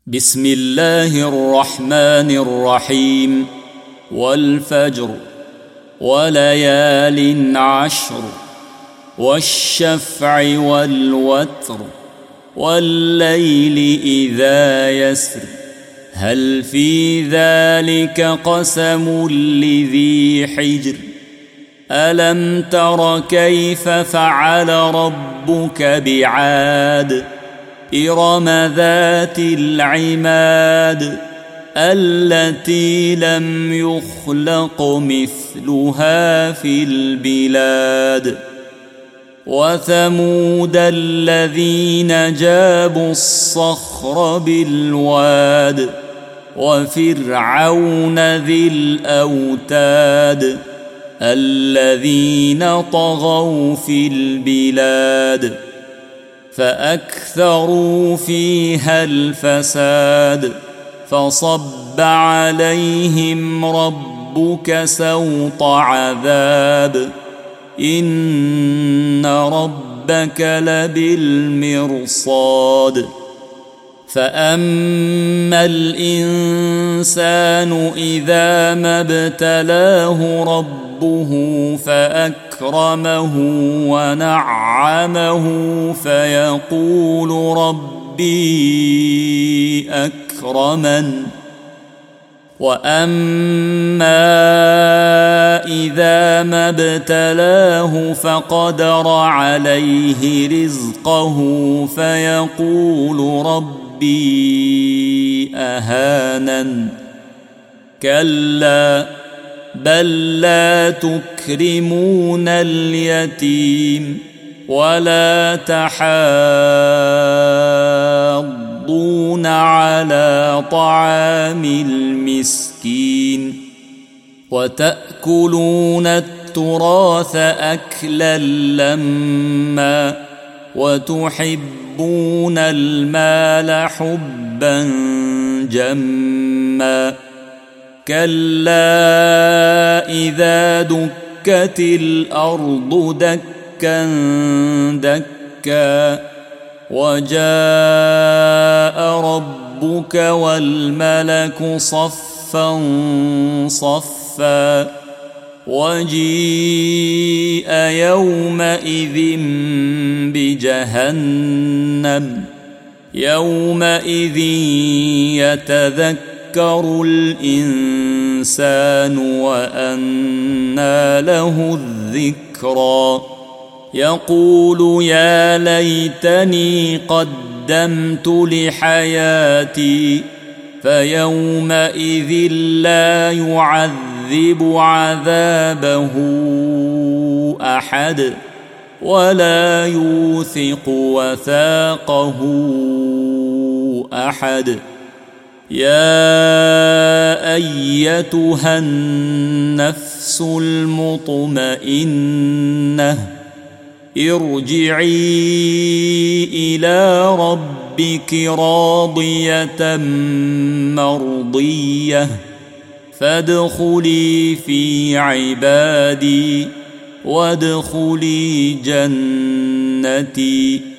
بسم الله الرحمن الرحيم. والفجر وليال عشر والشفع والوتر والليل إذا يسر هل في ذلك قسم لذي حجر ألم تر كيف فعل ربك بعاد إرم ذات العماد التي لم يخلق مثلها في البلاد وثمود الذين جابوا الصخر بالواد وفرعون ذي الأوتاد الذين طغوا في البلاد فأكثروا فيها الفساد فصب عليهم ربك سوط عذاب إن ربك لبالمرصاد فأما الإنسان إذا ما ابتلاه ربه فأكرمه ونعمه فيقول ربي أكرمن وأما إذا ما ابتلاه فقدر عليه رزقه فيقول ربي أهانن كلا بل لا تكرمون اليتيم ولا تحاضون على طعام المسكين وتأكلون التراث أكلا لما وتحبون المال حبا جما كلا إذا دكت الأرض دكا دكا وجاء ربك والملك صفا صفا وجيء يومئذ بجهنم يومئذ يتذكر الإنسان وأنى له الذكرى يقول يا ليتني قدمت لحياتي فيومئذ لا يعذب عذابه أحد ولا يوثق وثاقه أحد يا أيتها النفس المطمئنة ارجعي إلى ربك راضية مرضية فادخلي في عبادي وادخلي جنتي